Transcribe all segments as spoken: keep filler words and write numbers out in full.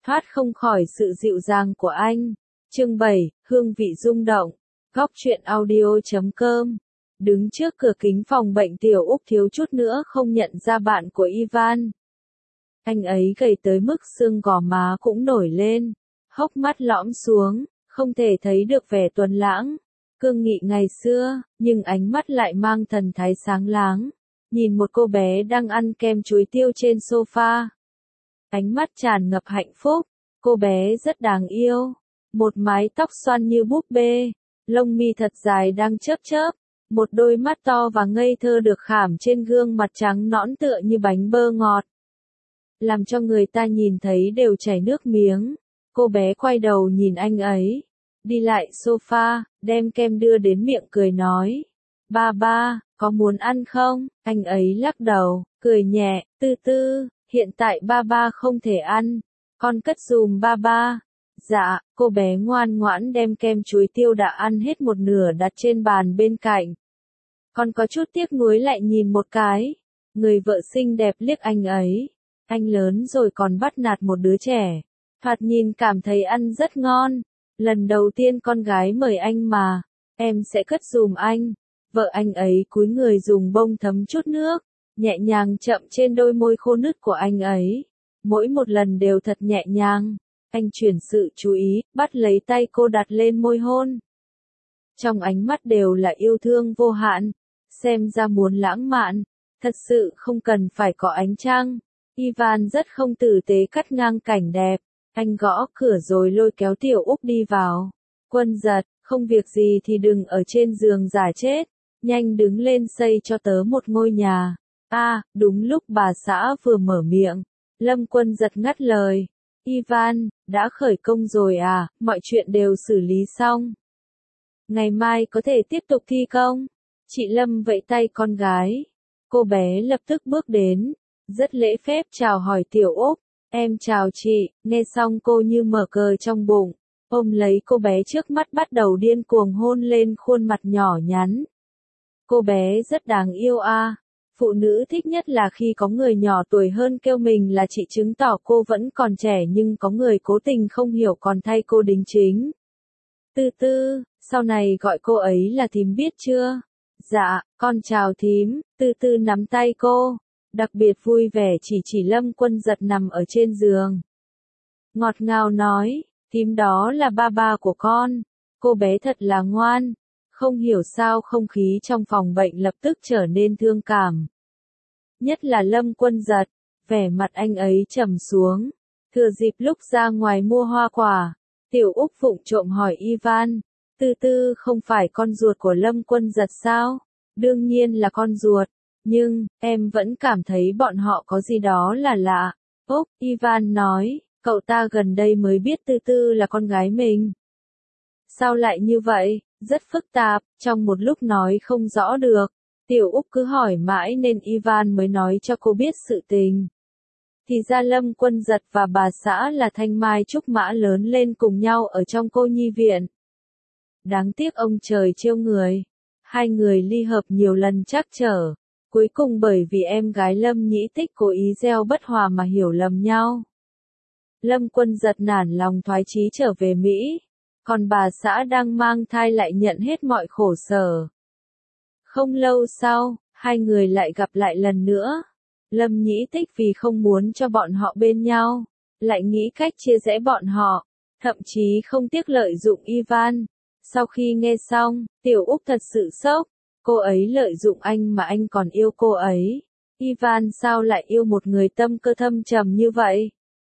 thoát không khỏi sự dịu dàng của anh. Chương bảy, hương vị rung động. Góc truyện audio chấm com. Đứng trước cửa kính phòng bệnh Tiểu Úc thiếu chút nữa không nhận ra bạn của Ivan. Anh ấy gầy tới mức xương gò má cũng nổi lên, hốc mắt lõm xuống, không thể thấy được vẻ tuấn lãng, cương nghị ngày xưa, nhưng ánh mắt lại mang thần thái sáng láng. Nhìn một cô bé đang ăn kem chuối tiêu trên sofa. Ánh mắt tràn ngập hạnh phúc, cô bé rất đáng yêu. Một mái tóc xoăn như búp bê, lông mi thật dài đang chớp chớp, một đôi mắt to và ngây thơ được khảm trên gương mặt trắng nõn tựa như bánh bơ ngọt. Làm cho người ta nhìn thấy đều chảy nước miếng. Cô bé quay đầu nhìn anh ấy, đi lại sofa, đem kem đưa đến miệng cười nói. Ba ba, có muốn ăn không? Anh ấy lắc đầu, cười nhẹ, tư tư, hiện tại ba ba không thể ăn, con cất dùm ba ba. Dạ, cô bé ngoan ngoãn đem kem chuối tiêu đã ăn hết một nửa đặt trên bàn bên cạnh. Con có chút tiếc nuối lại nhìn một cái, người vợ xinh đẹp liếc anh ấy. Anh lớn rồi còn bắt nạt một đứa trẻ. Thoạt nhìn cảm thấy ăn rất ngon. Lần đầu tiên con gái mời anh mà, em sẽ cất dùm anh. Vợ anh ấy cúi người dùng bông thấm chút nước, nhẹ nhàng chậm trên đôi môi khô nứt của anh ấy. Mỗi một lần đều thật nhẹ nhàng. Anh chuyển sự chú ý, bắt lấy tay cô đặt lên môi hôn. Trong ánh mắt đều là yêu thương vô hạn. Xem ra muốn lãng mạn, thật sự không cần phải có ánh trăng. Ivan rất không tử tế cắt ngang cảnh đẹp. Anh gõ cửa rồi lôi kéo Tiểu Úc đi vào. Quân Giật, không việc gì thì đừng ở trên giường giả chết. Nhanh đứng lên xây cho tớ một ngôi nhà. A, à, đúng lúc bà xã vừa mở miệng. Lâm Quân Giật ngắt lời. Ivan, đã khởi công rồi à, mọi chuyện đều xử lý xong. Ngày mai có thể tiếp tục thi công. Chị Lâm vẫy tay con gái. Cô bé lập tức bước đến. Rất lễ phép chào hỏi Tiểu Úc. Em chào chị, nghe xong cô như mở cờ trong bụng. Ôm lấy cô bé trước mắt bắt đầu điên cuồng hôn lên khuôn mặt nhỏ nhắn. Cô bé rất đáng yêu a. À. Phụ nữ thích nhất là khi có người nhỏ tuổi hơn kêu mình là chị, chứng tỏ cô vẫn còn trẻ, nhưng có người cố tình không hiểu còn thay cô đính chính. Tư tư, sau này gọi cô ấy là thím biết chưa? Dạ, con chào thím. Tư tư nắm tay cô. Đặc biệt vui vẻ chỉ chỉ Lâm Quân Giật nằm ở trên giường. Ngọt ngào nói, thím đó là ba ba của con. Cô bé thật là ngoan. Không hiểu sao không khí trong phòng bệnh lập tức trở nên thương cảm. Nhất là Lâm Quân Giật, vẻ mặt anh ấy trầm xuống. Thừa dịp lúc ra ngoài mua hoa quả, Tiểu Úc vụng trộm hỏi Ivan, tư tư không phải con ruột của Lâm Quân Giật sao? Đương nhiên là con ruột. Nhưng, em vẫn cảm thấy bọn họ có gì đó là lạ. Úc, Ivan nói, cậu ta gần đây mới biết tư tư là con gái mình. Sao lại như vậy? Rất phức tạp, trong một lúc nói không rõ được. Tiểu Úc cứ hỏi mãi nên Ivan mới nói cho cô biết sự tình. Thì ra Lâm Quân Giật và bà xã là Thanh Mai Trúc Mã lớn lên cùng nhau ở trong cô nhi viện. Đáng tiếc ông trời trêu người. Hai người ly hợp nhiều lần trắc trở. Cuối cùng bởi vì em gái Lâm Nhĩ Tích cố ý gieo bất hòa mà hiểu lầm nhau. Lâm Quân Giật nản lòng thoái chí trở về Mỹ. Còn bà xã đang mang thai lại nhận hết mọi khổ sở. Không lâu sau, hai người lại gặp lại lần nữa. Lâm Nhĩ Tích vì không muốn cho bọn họ bên nhau, lại nghĩ cách chia rẽ bọn họ, thậm chí không tiếc lợi dụng Ivan. Sau khi nghe xong, Tiểu Úc thật sự sốc. Cô ấy lợi dụng anh mà anh còn yêu cô ấy. Ivan sao lại yêu một người tâm cơ thâm trầm như vậy?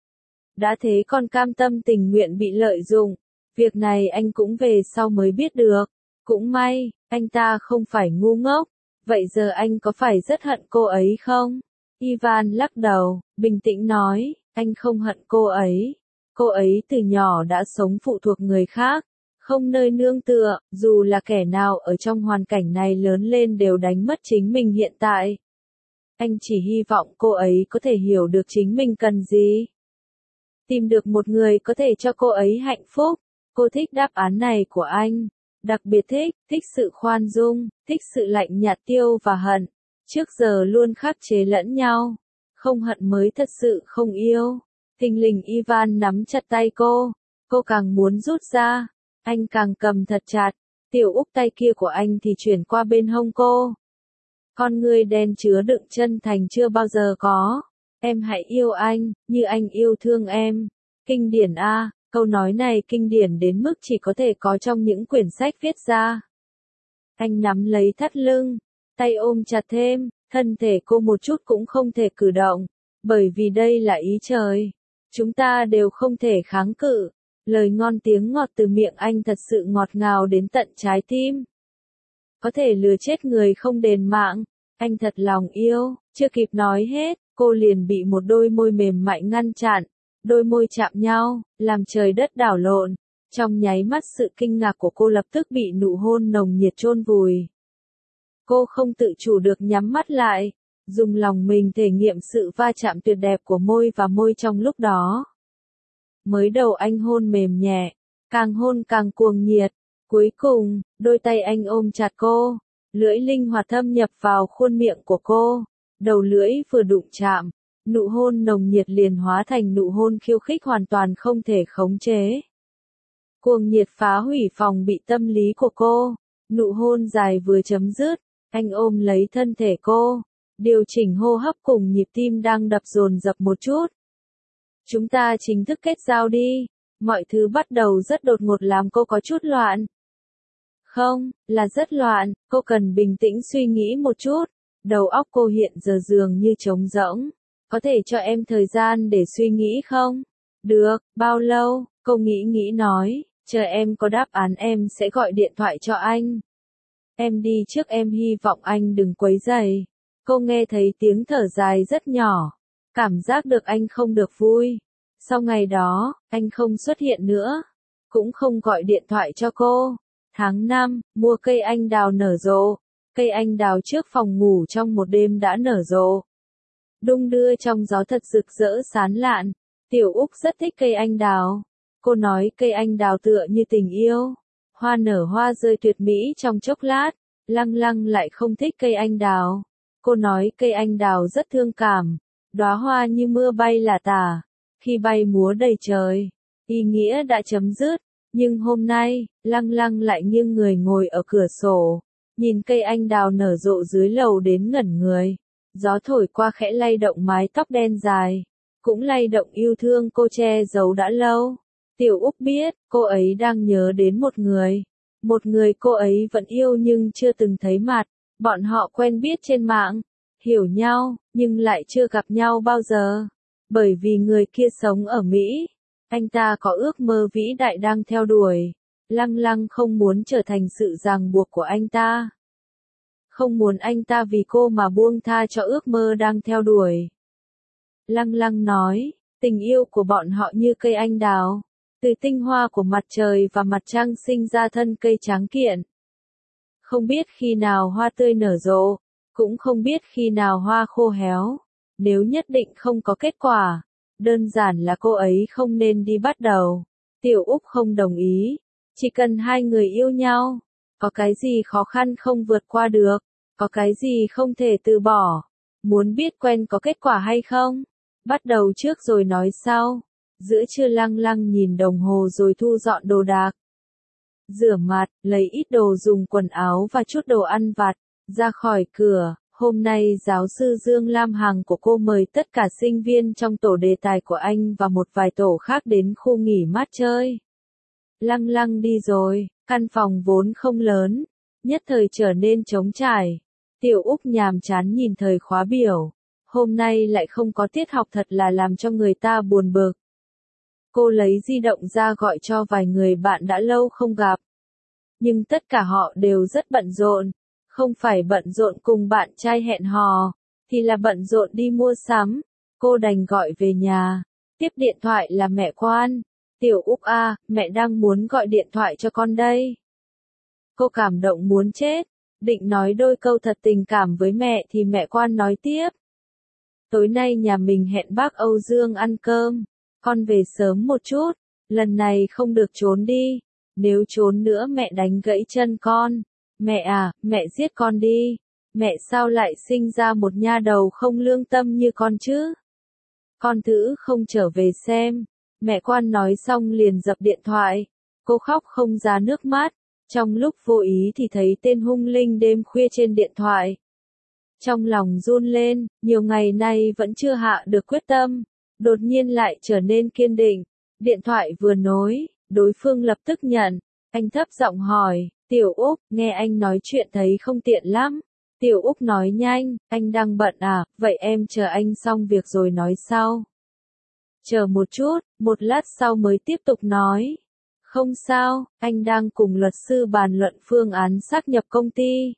Đã thế còn cam tâm tình nguyện bị lợi dụng. Việc này anh cũng về sau mới biết được. Cũng may, anh ta không phải ngu ngốc. Vậy giờ anh có phải rất hận cô ấy không? Ivan lắc đầu, bình tĩnh nói, anh không hận cô ấy. Cô ấy từ nhỏ đã sống phụ thuộc người khác. Không nơi nương tựa, dù là kẻ nào ở trong hoàn cảnh này lớn lên đều đánh mất chính mình hiện tại. Anh chỉ hy vọng cô ấy có thể hiểu được chính mình cần gì. Tìm được một người có thể cho cô ấy hạnh phúc. Cô thích đáp án này của anh. Đặc biệt thích, thích sự khoan dung, thích sự lạnh nhạt. Tiêu và Hận trước giờ luôn khắc chế lẫn nhau. Không hận mới thật sự không yêu. Thình lình Ivan nắm chặt tay cô, cô càng muốn rút ra, anh càng cầm thật chặt, Tiểu Úc tay kia của anh thì chuyển qua bên hông cô. Con người đen chứa đựng chân thành chưa bao giờ có, em hãy yêu anh, như anh yêu thương em. Kinh điển a, câu nói này kinh điển đến mức chỉ có thể có trong những quyển sách viết ra. Anh nắm lấy thắt lưng, tay ôm chặt thêm, thân thể cô một chút cũng không thể cử động, bởi vì đây là ý trời. Chúng ta đều không thể kháng cự. Lời ngon tiếng ngọt từ miệng anh thật sự ngọt ngào đến tận trái tim. Có thể lừa chết người không đền mạng, anh thật lòng yêu, chưa kịp nói hết, cô liền bị một đôi môi mềm mại ngăn chặn, đôi môi chạm nhau, làm trời đất đảo lộn, trong nháy mắt sự kinh ngạc của cô lập tức bị nụ hôn nồng nhiệt chôn vùi. Cô không tự chủ được nhắm mắt lại, dùng lòng mình thể nghiệm sự va chạm tuyệt đẹp của môi và môi trong lúc đó. Mới đầu anh hôn mềm nhẹ, càng hôn càng cuồng nhiệt, cuối cùng, đôi tay anh ôm chặt cô, lưỡi linh hoạt thâm nhập vào khuôn miệng của cô, đầu lưỡi vừa đụng chạm, nụ hôn nồng nhiệt liền hóa thành nụ hôn khiêu khích hoàn toàn không thể khống chế. Cuồng nhiệt phá hủy phòng bị tâm lý của cô, nụ hôn dài vừa chấm dứt, anh ôm lấy thân thể cô, điều chỉnh hô hấp cùng nhịp tim đang đập dồn dập một chút. Chúng ta chính thức kết giao đi, mọi thứ bắt đầu rất đột ngột làm cô có chút loạn. Không, là rất loạn, cô cần bình tĩnh suy nghĩ một chút, đầu óc cô hiện giờ dường như trống rỗng, có thể cho em thời gian để suy nghĩ không? Được, bao lâu? Cô nghĩ nghĩ nói, chờ em có đáp án em sẽ gọi điện thoại cho anh. Em đi trước, em hy vọng anh đừng quấy rầy. Cô nghe thấy tiếng thở dài rất nhỏ, cảm giác được anh không được vui. Sau ngày đó, anh không xuất hiện nữa, cũng không gọi điện thoại cho cô. Tháng năm, mua cây anh đào nở rộ. Cây anh đào trước phòng ngủ trong một đêm đã nở rộ. Đung đưa trong gió thật rực rỡ sáng lạn. Tiểu Úc rất thích cây anh đào. Cô nói cây anh đào tựa như tình yêu. Hoa nở hoa rơi tuyệt mỹ trong chốc lát. Lăng Lăng lại không thích cây anh đào. Cô nói cây anh đào rất thương cảm. Đóa hoa như mưa bay lả tả. Khi bay múa đầy trời, ý nghĩa đã chấm dứt. Nhưng hôm nay, Lăng Lăng lại nghiêng người ngồi ở cửa sổ, nhìn cây anh đào nở rộ dưới lầu đến ngẩn người. Gió thổi qua khẽ lay động mái tóc đen dài, cũng lay động yêu thương cô che giấu đã lâu. Tiểu Úc biết, cô ấy đang nhớ đến một người. Một người cô ấy vẫn yêu nhưng chưa từng thấy mặt. Bọn họ quen biết trên mạng, hiểu nhau, nhưng lại chưa gặp nhau bao giờ. Bởi vì người kia sống ở Mỹ, anh ta có ước mơ vĩ đại đang theo đuổi. Lăng Lăng không muốn trở thành sự ràng buộc của anh ta. Không muốn anh ta vì cô mà buông tha cho ước mơ đang theo đuổi. Lăng Lăng nói, tình yêu của bọn họ như cây anh đào, từ tinh hoa của mặt trời và mặt trăng sinh ra thân cây tráng kiện. Không biết khi nào hoa tươi nở rộ, cũng không biết khi nào hoa khô héo. Nếu nhất định không có kết quả, đơn giản là cô ấy không nên đi bắt đầu. Tiểu Úc không đồng ý, chỉ cần hai người yêu nhau, có cái gì khó khăn không vượt qua được, có cái gì không thể từ bỏ. Muốn biết quen có kết quả hay không? Bắt đầu trước rồi nói sau. Giữa trưa Lăng Lăng nhìn đồng hồ rồi thu dọn đồ đạc. Rửa mặt, lấy ít đồ dùng quần áo và chút đồ ăn vặt, ra khỏi cửa. Hôm nay giáo sư Dương Lam Hằng của cô mời tất cả sinh viên trong tổ đề tài của anh và một vài tổ khác đến khu nghỉ mát chơi. Lăng Lăng đi rồi, căn phòng vốn không lớn, nhất thời trở nên trống trải. Tiểu Úc nhàm chán nhìn thời khóa biểu. Hôm nay lại không có tiết học thật là làm cho người ta buồn bực. Cô lấy di động ra gọi cho vài người bạn đã lâu không gặp. Nhưng tất cả họ đều rất bận rộn. Không phải bận rộn cùng bạn trai hẹn hò, thì là bận rộn đi mua sắm. Cô đành gọi về nhà. Tiếp điện thoại là mẹ Quan. Tiểu Úc à, mẹ đang muốn gọi điện thoại cho con đây. Cô cảm động muốn chết. Định nói đôi câu thật tình cảm với mẹ thì mẹ Quan nói tiếp. Tối nay nhà mình hẹn bác Âu Dương ăn cơm. Con về sớm một chút. Lần này không được trốn đi. Nếu trốn nữa mẹ đánh gãy chân con. Mẹ à, mẹ giết con đi. Mẹ sao lại sinh ra một nha đầu không lương tâm như con chứ? con thử không trở về xem. Mẹ Quan nói xong liền dập điện thoại. Cô khóc không ra nước mắt. Trong lúc vô ý thì thấy tên hung linh đêm khuya trên điện thoại. Trong lòng run lên, nhiều ngày nay vẫn chưa hạ được quyết tâm. Đột nhiên lại trở nên kiên định. Điện thoại vừa nối, đối phương lập tức nhận. Anh thấp giọng hỏi, Tiểu Úc, nghe anh nói chuyện thấy không tiện lắm. Tiểu Úc nói nhanh, anh đang bận à, vậy em chờ anh xong việc rồi nói sau. Chờ một chút, một lát sau mới tiếp tục nói. Không sao, anh đang cùng luật sư bàn luận phương án sáp nhập công ty.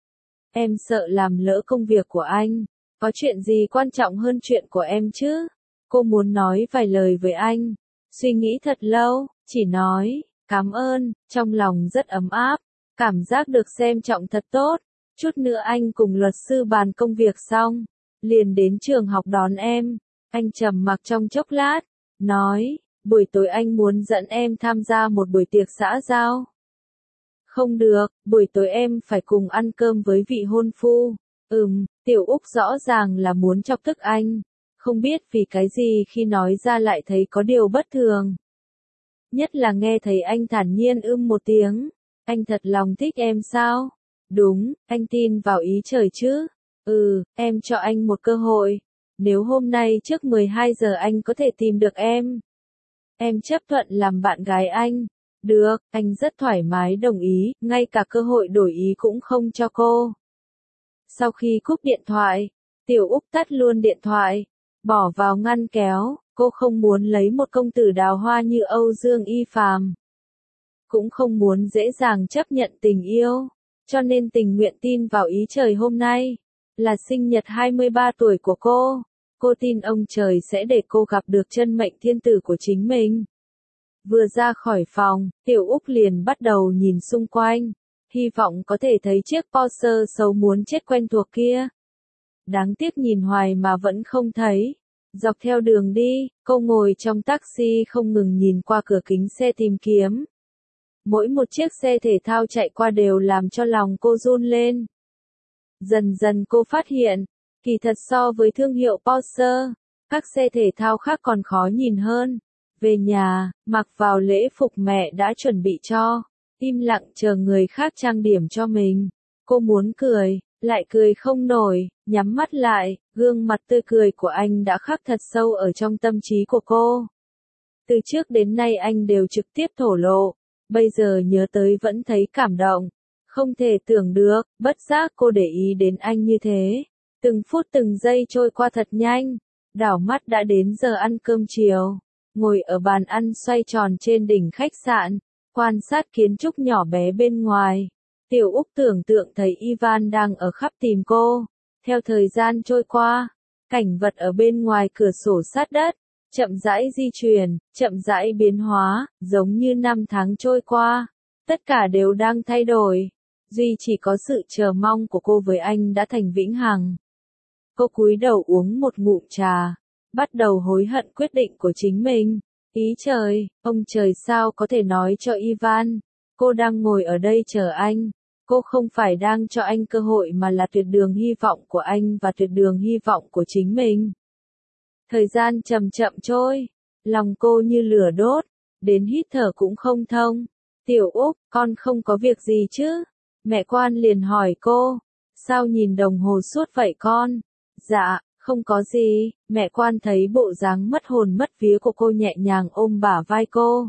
Em sợ làm lỡ công việc của anh. Có chuyện gì quan trọng hơn chuyện của em chứ? Cô muốn nói vài lời với anh. Suy nghĩ thật lâu, chỉ nói, cảm ơn, trong lòng rất ấm áp. Cảm giác được xem trọng thật tốt. Chút nữa anh cùng luật sư bàn công việc xong. Liền đến trường học đón em. Anh trầm mặc trong chốc lát. Nói, buổi tối anh muốn dẫn em tham gia một buổi tiệc xã giao. Không được, buổi tối em phải cùng ăn cơm với vị hôn phu. Ừm, Tiểu Úc rõ ràng là muốn chọc tức anh. Không biết vì cái gì khi nói ra lại thấy có điều bất thường. Nhất là nghe thấy anh thản nhiên ưm một tiếng. Anh thật lòng thích em sao? Đúng, anh tin vào ý trời chứ. Ừ, em cho anh một cơ hội. Nếu hôm nay trước mười hai giờ anh có thể tìm được em. Em chấp thuận làm bạn gái anh. Được, anh rất thoải mái đồng ý, ngay cả cơ hội đổi ý cũng không cho cô. Sau khi cúp điện thoại, Tiểu Úc tắt luôn điện thoại, bỏ vào ngăn kéo, cô không muốn lấy một công tử đào hoa như Âu Dương Y Phàm. Cũng không muốn dễ dàng chấp nhận tình yêu, cho nên tình nguyện tin vào ý trời hôm nay, là sinh nhật hai mươi ba tuổi của cô. Cô tin ông trời sẽ để cô gặp được chân mệnh thiên tử của chính mình. Vừa ra khỏi phòng, Tiểu Úc liền bắt đầu nhìn xung quanh, hy vọng có thể thấy chiếc Porsche xấu muốn chết quen thuộc kia. Đáng tiếc nhìn hoài mà vẫn không thấy. Dọc theo đường đi, cô ngồi trong taxi không ngừng nhìn qua cửa kính xe tìm kiếm. Mỗi một chiếc xe thể thao chạy qua đều làm cho lòng cô run lên. Dần dần cô phát hiện, kỳ thật so với thương hiệu Porsche, các xe thể thao khác còn khó nhìn hơn. Về nhà, mặc vào lễ phục mẹ đã chuẩn bị cho, im lặng chờ người khác trang điểm cho mình. Cô muốn cười, lại cười không nổi, nhắm mắt lại, gương mặt tươi cười của anh đã khắc thật sâu ở trong tâm trí của cô. Từ trước đến nay anh đều trực tiếp thổ lộ, bây giờ nhớ tới vẫn thấy cảm động. Không thể tưởng được, bất giác cô để ý đến anh như thế. Từng phút từng giây trôi qua thật nhanh, đảo mắt đã đến giờ ăn cơm chiều. Ngồi ở bàn ăn xoay tròn trên đỉnh khách sạn, quan sát kiến trúc nhỏ bé bên ngoài. Tiểu Úc tưởng tượng thấy Ivan đang ở khắp tìm cô. Theo thời gian trôi qua, cảnh vật ở bên ngoài cửa sổ sát đất, chậm rãi di chuyển, chậm rãi biến hóa, giống như năm tháng trôi qua. Tất cả đều đang thay đổi. Duy chỉ có sự chờ mong của cô với anh đã thành vĩnh hằng. Cô cúi đầu uống một ngụm trà, bắt đầu hối hận quyết định của chính mình. Ý trời, ông trời sao có thể nói cho Ivan, cô đang ngồi ở đây chờ anh. Cô không phải đang cho anh cơ hội mà là tuyệt đường hy vọng của anh và tuyệt đường hy vọng của chính mình. Thời gian chậm chậm trôi, lòng cô như lửa đốt, đến hít thở cũng không thông. Tiểu Úc, con không có việc gì chứ? Mẹ Quan liền hỏi cô, sao nhìn đồng hồ suốt vậy con? Dạ, không có gì. Mẹ Quan thấy bộ dáng mất hồn mất vía của cô nhẹ nhàng ôm bả vai cô.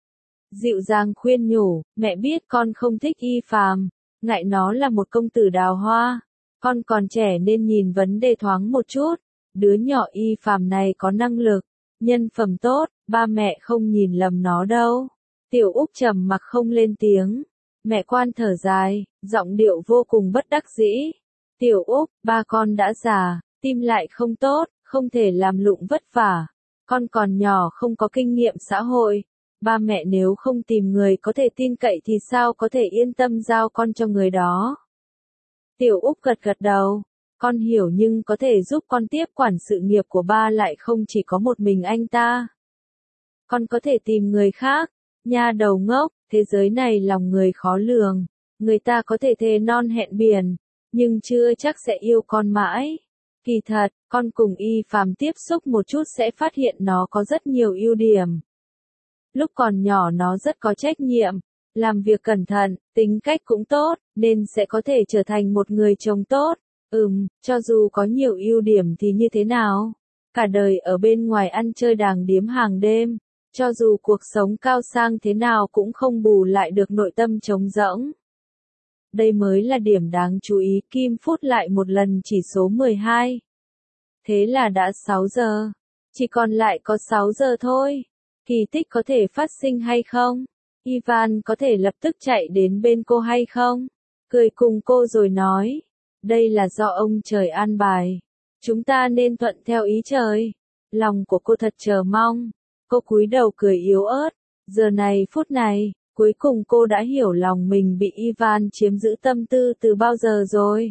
Dịu dàng khuyên nhủ, mẹ biết con không thích Y Phàm, ngại nó là một công tử đào hoa. Con còn trẻ nên nhìn vấn đề thoáng một chút. Đứa nhỏ Y Phàm này có năng lực, nhân phẩm tốt, ba mẹ không nhìn lầm nó đâu. Tiểu Úc trầm mặc không lên tiếng. Mẹ Quan thở dài, giọng điệu vô cùng bất đắc dĩ. Tiểu Úc, ba con đã già, tim lại không tốt, không thể làm lụng vất vả. Con còn nhỏ không có kinh nghiệm xã hội. Ba mẹ nếu không tìm người có thể tin cậy thì sao có thể yên tâm giao con cho người đó. Tiểu Úc gật gật đầu. Con hiểu nhưng có thể giúp con tiếp quản sự nghiệp của ba lại không chỉ có một mình anh ta. Con có thể tìm người khác. Nha đầu ngốc, thế giới này lòng người khó lường. Người ta có thể thề non hẹn biển, nhưng chưa chắc sẽ yêu con mãi. Kỳ thật, con cùng Y Phàm tiếp xúc một chút sẽ phát hiện nó có rất nhiều ưu điểm. Lúc còn nhỏ nó rất có trách nhiệm, làm việc cẩn thận, tính cách cũng tốt, nên sẽ có thể trở thành một người chồng tốt. Ừm, cho dù có nhiều ưu điểm thì như thế nào? Cả đời ở bên ngoài ăn chơi đàng điếm hàng đêm, cho dù cuộc sống cao sang thế nào cũng không bù lại được nội tâm trống rỗng. Đây mới là điểm đáng chú ý. Kim phút lại một lần chỉ số mười hai. Thế là đã sáu giờ. Chỉ còn lại có sáu giờ thôi. Kỳ tích có thể phát sinh hay không? Ivan có thể lập tức chạy đến bên cô hay không? Cười cùng cô rồi nói. Đây là do ông trời an bài. Chúng ta nên thuận theo ý trời. Lòng của cô thật chờ mong. Cô cúi đầu cười yếu ớt. Giờ này phút này, cuối cùng cô đã hiểu lòng mình bị Ivan chiếm giữ tâm tư từ bao giờ rồi.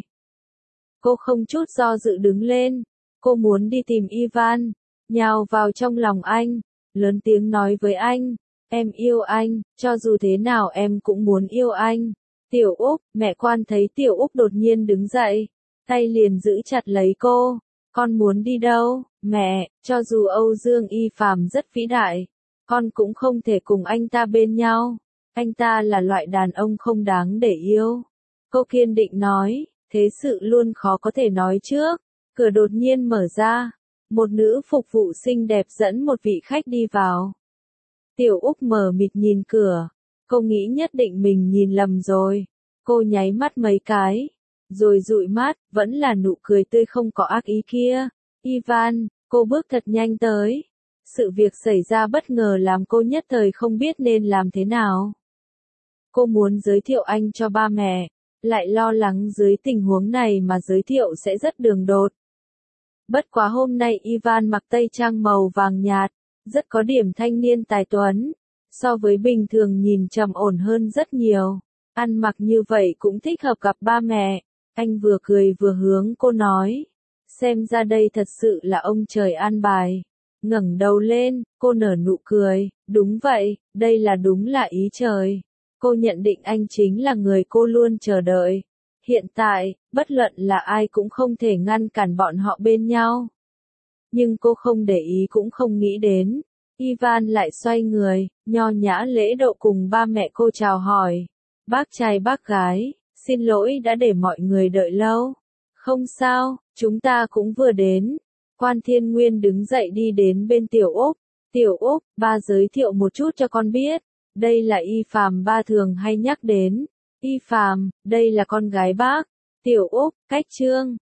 Cô không chút do dự đứng lên. Cô muốn đi tìm Ivan, nhào vào trong lòng anh, lớn tiếng nói với anh, em yêu anh, cho dù thế nào em cũng muốn yêu anh. Tiểu Úc, mẹ Quan thấy Tiểu Úc đột nhiên đứng dậy, tay liền giữ chặt lấy cô. Con muốn đi đâu, mẹ? Cho dù Âu Dương Y Phàm rất vĩ đại, con cũng không thể cùng anh ta bên nhau. Anh ta là loại đàn ông không đáng để yêu. Cô kiên định nói, thế sự luôn khó có thể nói trước. Cửa đột nhiên mở ra, một nữ phục vụ xinh đẹp dẫn một vị khách đi vào. Tiểu Úc mờ mịt nhìn cửa, cô nghĩ nhất định mình nhìn lầm rồi. Cô nháy mắt mấy cái, rồi dụi mắt, vẫn là nụ cười tươi không có ác ý kia. Ivan, cô bước thật nhanh tới. Sự việc xảy ra bất ngờ làm cô nhất thời không biết nên làm thế nào. Cô muốn giới thiệu anh cho ba mẹ, lại lo lắng dưới tình huống này mà giới thiệu sẽ rất đường đột. Bất quá hôm nay Ivan mặc tây trang màu vàng nhạt, rất có điểm thanh niên tài tuấn, so với bình thường nhìn trầm ổn hơn rất nhiều. Ăn mặc như vậy cũng thích hợp gặp ba mẹ. Anh vừa cười vừa hướng cô nói, xem ra đây thật sự là ông trời an bài. Ngẩng đầu lên, cô nở nụ cười, đúng vậy, đây là đúng là ý trời. Cô nhận định anh chính là người cô luôn chờ đợi. Hiện tại, bất luận là ai cũng không thể ngăn cản bọn họ bên nhau. Nhưng cô không để ý cũng không nghĩ đến. Ivan lại xoay người, nho nhã lễ độ cùng ba mẹ cô chào hỏi. Bác trai bác gái, xin lỗi đã để mọi người đợi lâu. Không sao, chúng ta cũng vừa đến. Quan Thiên Nguyên đứng dậy đi đến bên Tiểu Úc. Tiểu Úc, ba giới thiệu một chút cho con biết. Đây là Y Phàm ba thường hay nhắc đến. Y Phàm, đây là con gái bác. Tiểu Úc, cách Trương,